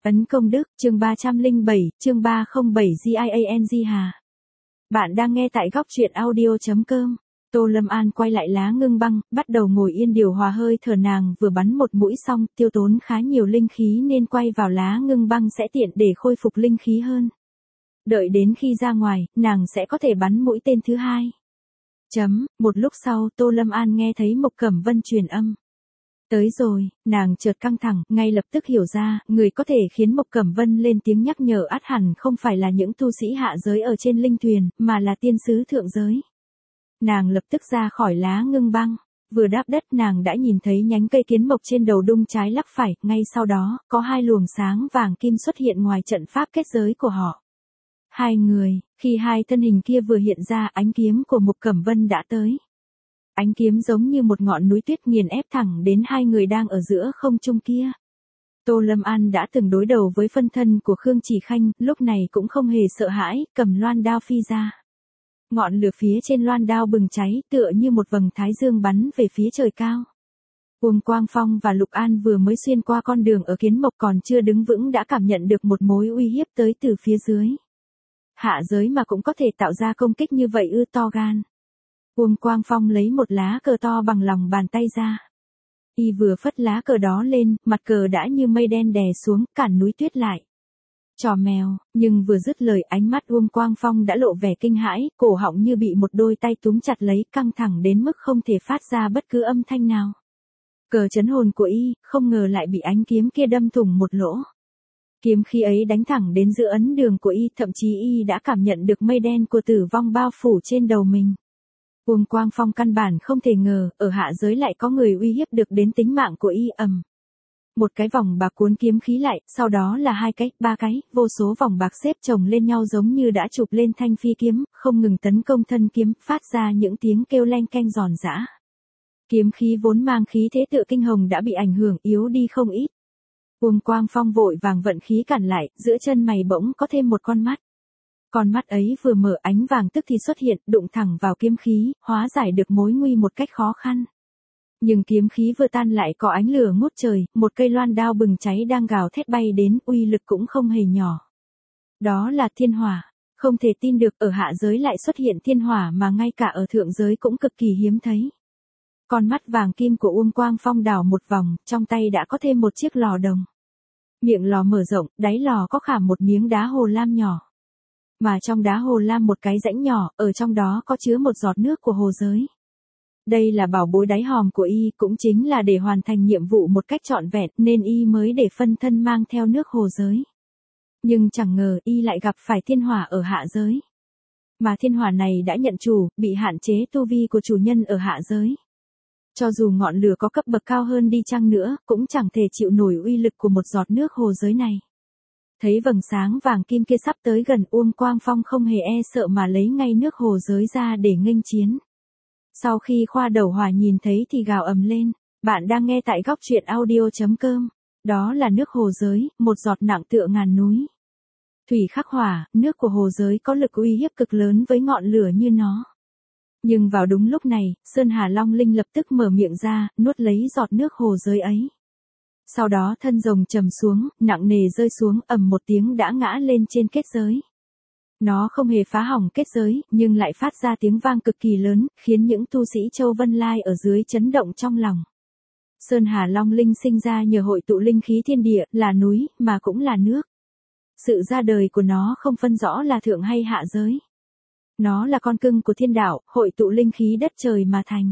Ấn công đức, chương 307, chương 307 GIANG Hà. Bạn đang nghe tại góc truyện audio.com. Tô Lâm An quay lại lá ngưng băng, bắt đầu ngồi yên điều hòa hơi thở nàng vừa bắn một mũi xong, tiêu tốn khá nhiều linh khí nên quay vào lá ngưng băng sẽ tiện để khôi phục linh khí hơn. Đợi đến khi ra ngoài, nàng sẽ có thể bắn mũi tên thứ hai. Một lúc sau Tô Lâm An nghe thấy Mộc Cẩm Vân truyền âm. Tới rồi, nàng chợt căng thẳng, ngay lập tức hiểu ra, người có thể khiến Mộc Cẩm Vân lên tiếng nhắc nhở ắt hẳn không phải là những tu sĩ hạ giới ở trên linh thuyền, mà là tiên sứ thượng giới. Nàng lập tức ra khỏi lá ngưng băng, vừa đáp đất nàng đã nhìn thấy nhánh cây kiến mộc trên đầu đung trái lắc phải, ngay sau đó, có hai luồng sáng vàng kim xuất hiện ngoài trận pháp kết giới của họ. Hai người, khi hai thân hình kia vừa hiện ra, ánh kiếm của Mộc Cẩm Vân đã tới. Ánh kiếm giống như một ngọn núi tuyết nghiền ép thẳng đến hai người đang ở giữa không trung kia. Tô Lâm An đã từng đối đầu với phân thân của Khương Chỉ Khanh, lúc này cũng không hề sợ hãi, cầm loan đao phi ra. Ngọn lửa phía trên loan đao bừng cháy, tựa như một vầng thái dương bắn về phía trời cao. Uông Quang Phong và Lục An vừa mới xuyên qua con đường ở kiến mộc còn chưa đứng vững đã cảm nhận được một mối uy hiếp tới từ phía dưới. Hạ giới mà cũng có thể tạo ra công kích như vậy ư, to gan. Uông Quang Phong lấy một lá cờ to bằng lòng bàn tay ra. Y vừa phất lá cờ đó lên, mặt cờ đã như mây đen đè xuống, cản núi tuyết lại. Trò mèo, nhưng vừa dứt lời ánh mắt Uông Quang Phong đã lộ vẻ kinh hãi, cổ họng như bị một đôi tay túm chặt lấy, căng thẳng đến mức không thể phát ra bất cứ âm thanh nào. Cờ chấn hồn của Y, không ngờ lại bị ánh kiếm kia đâm thủng một lỗ. Kiếm khí ấy đánh thẳng đến giữa ấn đường của Y, thậm chí Y đã cảm nhận được mây đen của tử vong bao phủ trên đầu mình. Uông Quang Phong căn bản không thể ngờ, ở hạ giới lại có người uy hiếp được đến tính mạng của Y. Một cái vòng bạc cuốn kiếm khí lại, sau đó là hai cái, ba cái, vô số vòng bạc xếp chồng lên nhau giống như đã chụp lên thanh phi kiếm, không ngừng tấn công thân kiếm, phát ra những tiếng kêu leng keng giòn giã. Kiếm khí vốn mang khí thế tựa kinh hồng đã bị ảnh hưởng yếu đi không ít. Uông Quang Phong vội vàng vận khí cản lại, giữa chân mày bỗng có thêm một con mắt. Con mắt ấy vừa mở ánh vàng tức thì xuất hiện, đụng thẳng vào kiếm khí, hóa giải được mối nguy một cách khó khăn. Nhưng kiếm khí vừa tan lại có ánh lửa ngút trời, một cây loan đao bừng cháy đang gào thét bay đến, uy lực cũng không hề nhỏ. Đó là thiên hỏa, không thể tin được ở hạ giới lại xuất hiện thiên hỏa mà ngay cả ở thượng giới cũng cực kỳ hiếm thấy. Con mắt vàng kim của Uông Quang Phong đảo một vòng, trong tay đã có thêm một chiếc lò đồng. Miệng lò mở rộng, đáy lò có khảm một miếng đá hồ lam nhỏ. Mà trong đá hồ lam một cái rãnh nhỏ, ở trong đó có chứa một giọt nước của hồ giới. Đây là bảo bối đáy hòm của Y, cũng chính là để hoàn thành nhiệm vụ một cách trọn vẹn nên Y mới để phân thân mang theo nước hồ giới. Nhưng chẳng ngờ Y lại gặp phải thiên hỏa ở hạ giới. Mà thiên hỏa này đã nhận chủ, bị hạn chế tu vi của chủ nhân ở hạ giới. Cho dù ngọn lửa có cấp bậc cao hơn đi chăng nữa, cũng chẳng thể chịu nổi uy lực của một giọt nước hồ giới này. Thấy vầng sáng vàng kim kia sắp tới gần, Uông Quang Phong không hề e sợ mà lấy ngay nước hồ giới ra để nghênh chiến. Sau khi khoa đầu hỏa nhìn thấy thì gào ầm lên, bạn đang nghe tại góc truyện audio.com. Đó là nước hồ giới, một giọt nặng tựa ngàn núi. Thủy khắc hỏa, nước của hồ giới có lực uy hiếp cực lớn với ngọn lửa như nó. Nhưng vào đúng lúc này, Sơn Hà Long Linh lập tức mở miệng ra, nuốt lấy giọt nước hồ giới ấy. Sau đó thân rồng trầm xuống, nặng nề rơi xuống, ầm một tiếng đã ngã lên trên kết giới. Nó không hề phá hỏng kết giới, nhưng lại phát ra tiếng vang cực kỳ lớn, khiến những tu sĩ Châu Vân Lai ở dưới chấn động trong lòng. Sơn Hà Long Linh sinh ra nhờ hội tụ linh khí thiên địa, là núi, mà cũng là nước. Sự ra đời của nó không phân rõ là thượng hay hạ giới. Nó là con cưng của thiên đạo, hội tụ linh khí đất trời mà thành.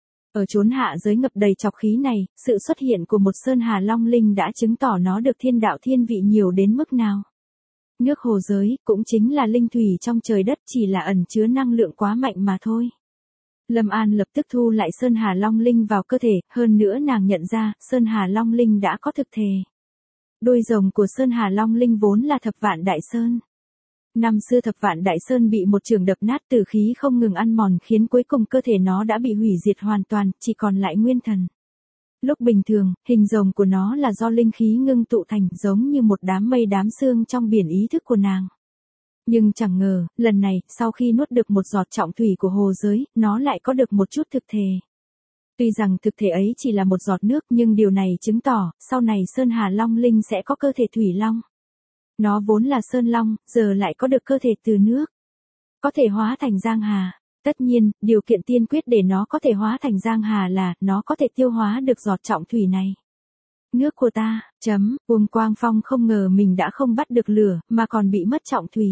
Ở chốn hạ giới ngập đầy trọc khí này, sự xuất hiện của một Sơn Hà Long Linh đã chứng tỏ nó được thiên đạo thiên vị nhiều đến mức nào. Nước hồ giới, cũng chính là linh thủy trong trời đất, chỉ là ẩn chứa năng lượng quá mạnh mà thôi. Lâm An lập tức thu lại Sơn Hà Long Linh vào cơ thể, hơn nữa nàng nhận ra, Sơn Hà Long Linh đã có thực thể. Đôi rồng của Sơn Hà Long Linh vốn là Thập Vạn Đại Sơn. Năm xưa Thập Vạn Đại Sơn bị một trường đập nát, tử khí không ngừng ăn mòn khiến cuối cùng cơ thể nó đã bị hủy diệt hoàn toàn, chỉ còn lại nguyên thần. Lúc bình thường, hình rồng của nó là do linh khí ngưng tụ thành, giống như một đám mây đám sương trong biển ý thức của nàng. Nhưng chẳng ngờ, lần này, sau khi nuốt được một giọt trọng thủy của hồ giới, nó lại có được một chút thực thể. Tuy rằng thực thể ấy chỉ là một giọt nước nhưng điều này chứng tỏ, sau này Sơn Hà Long Linh sẽ có cơ thể thủy long. Nó vốn là Sơn Long, giờ lại có được cơ thể từ nước. Có thể hóa thành Giang Hà. Tất nhiên, điều kiện tiên quyết để nó có thể hóa thành Giang Hà là, nó có thể tiêu hóa được giọt trọng thủy này. Nước của ta, Uông Quang Phong không ngờ mình đã không bắt được lửa, mà còn bị mất trọng thủy.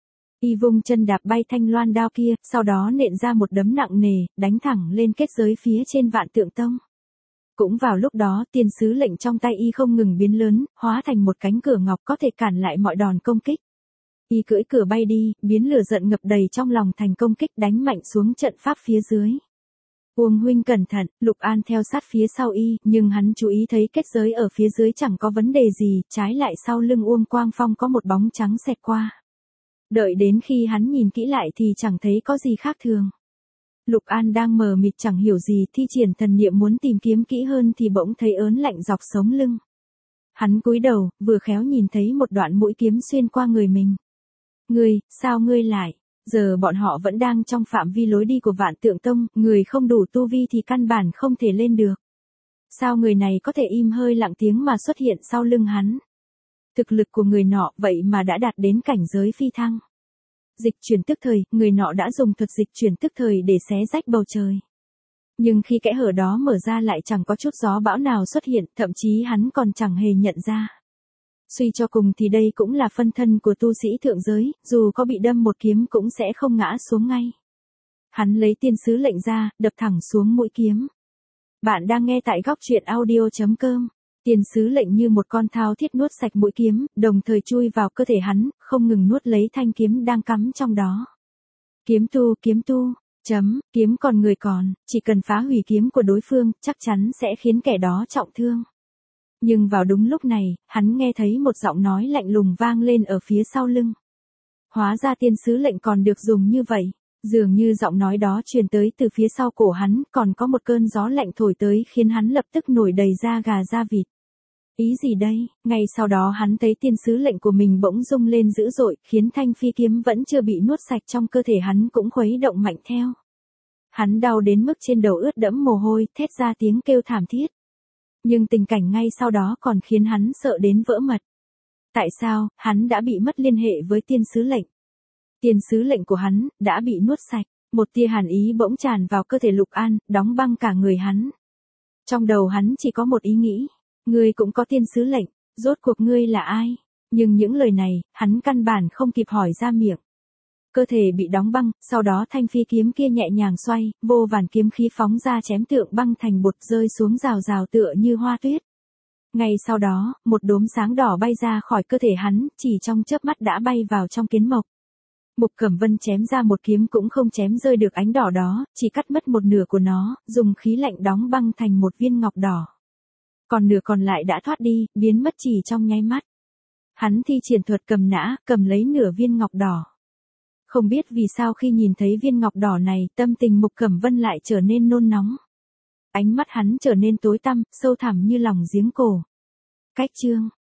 Y vung chân đạp bay thanh loan đao kia, sau đó nện ra một đấm nặng nề, đánh thẳng lên kết giới phía trên Vạn Tượng Tông. Cũng vào lúc đó, tiên sứ lệnh trong tay y không ngừng biến lớn, hóa thành một cánh cửa ngọc có thể cản lại mọi đòn công kích. Y cưỡi cửa bay đi, biến lửa giận ngập đầy trong lòng thành công kích đánh mạnh xuống trận pháp phía dưới. Uông huynh cẩn thận, Lục An theo sát phía sau y, nhưng hắn chú ý thấy kết giới ở phía dưới chẳng có vấn đề gì, trái lại sau lưng Uông Quang Phong có một bóng trắng xẹt qua. Đợi đến khi hắn nhìn kỹ lại thì chẳng thấy có gì khác thường. Lục An đang mờ mịt chẳng hiểu gì, thi triển thần niệm muốn tìm kiếm kỹ hơn thì bỗng thấy ớn lạnh dọc sống lưng. Hắn cúi đầu, vừa khéo nhìn thấy một đoạn mũi kiếm xuyên qua người mình. Ngươi, sao ngươi lại? Giờ bọn họ vẫn đang trong phạm vi lối đi của Vạn Tượng Tông, người không đủ tu vi thì căn bản không thể lên được. Sao người này có thể im hơi lặng tiếng mà xuất hiện sau lưng hắn? Thực lực của người nọ vậy mà đã đạt đến cảnh giới phi thăng. Dịch chuyển tức thời, người nọ đã dùng thuật dịch chuyển tức thời để xé rách bầu trời. Nhưng khi kẽ hở đó mở ra lại chẳng có chút gió bão nào xuất hiện, thậm chí hắn còn chẳng hề nhận ra. Suy cho cùng thì đây cũng là phân thân của tu sĩ thượng giới, dù có bị đâm một kiếm cũng sẽ không ngã xuống ngay. Hắn lấy tiên sứ lệnh ra, đập thẳng xuống mũi kiếm. Bạn đang nghe tại góc truyện audio.com. Tiên sứ lệnh như một con thao thiết nuốt sạch mũi kiếm, đồng thời chui vào cơ thể hắn, không ngừng nuốt lấy thanh kiếm đang cắm trong đó. Kiếm tu, kiếm còn người còn, chỉ cần phá hủy kiếm của đối phương, chắc chắn sẽ khiến kẻ đó trọng thương. Nhưng vào đúng lúc này, hắn nghe thấy một giọng nói lạnh lùng vang lên ở phía sau lưng. Hóa ra tiên sứ lệnh còn được dùng như vậy. Dường như giọng nói đó truyền tới từ phía sau cổ hắn, còn có một cơn gió lạnh thổi tới khiến hắn lập tức nổi đầy da gà da vịt. Ý gì đây? Ngay sau đó hắn thấy tiên sứ lệnh của mình bỗng rung lên dữ dội, khiến thanh phi kiếm vẫn chưa bị nuốt sạch trong cơ thể hắn cũng khuấy động mạnh theo. Hắn đau đến mức trên đầu ướt đẫm mồ hôi, thét ra tiếng kêu thảm thiết. Nhưng tình cảnh ngay sau đó còn khiến hắn sợ đến vỡ mật. Tại sao, hắn đã bị mất liên hệ với tiên sứ lệnh? Tiên sứ lệnh của hắn, đã bị nuốt sạch. Một tia hàn ý bỗng tràn vào cơ thể Lục An, đóng băng cả người hắn. Trong đầu hắn chỉ có một ý nghĩ. Ngươi cũng có tiên sứ lệnh, rốt cuộc ngươi là ai? Nhưng những lời này, hắn căn bản không kịp hỏi ra miệng. Cơ thể bị đóng băng, sau đó thanh phi kiếm kia nhẹ nhàng xoay, vô vàn kiếm khí phóng ra chém tượng băng thành bột rơi xuống rào rào tựa như hoa tuyết. Ngay sau đó, một đốm sáng đỏ bay ra khỏi cơ thể hắn, chỉ trong chớp mắt đã bay vào trong kiến mộc. Mục Cẩm Vân chém ra một kiếm cũng không chém rơi được ánh đỏ đó, chỉ cắt mất một nửa của nó, dùng khí lạnh đóng băng thành một viên ngọc đỏ. Còn nửa còn lại đã thoát đi, biến mất chỉ trong nháy mắt. Hắn thi triển thuật cầm nã, cầm lấy nửa viên ngọc đỏ. Không biết vì sao khi nhìn thấy viên ngọc đỏ này, tâm tình Mục Cẩm Vân lại trở nên nôn nóng. Ánh mắt hắn trở nên tối tăm, sâu thẳm như lòng giếng cổ. Cách chương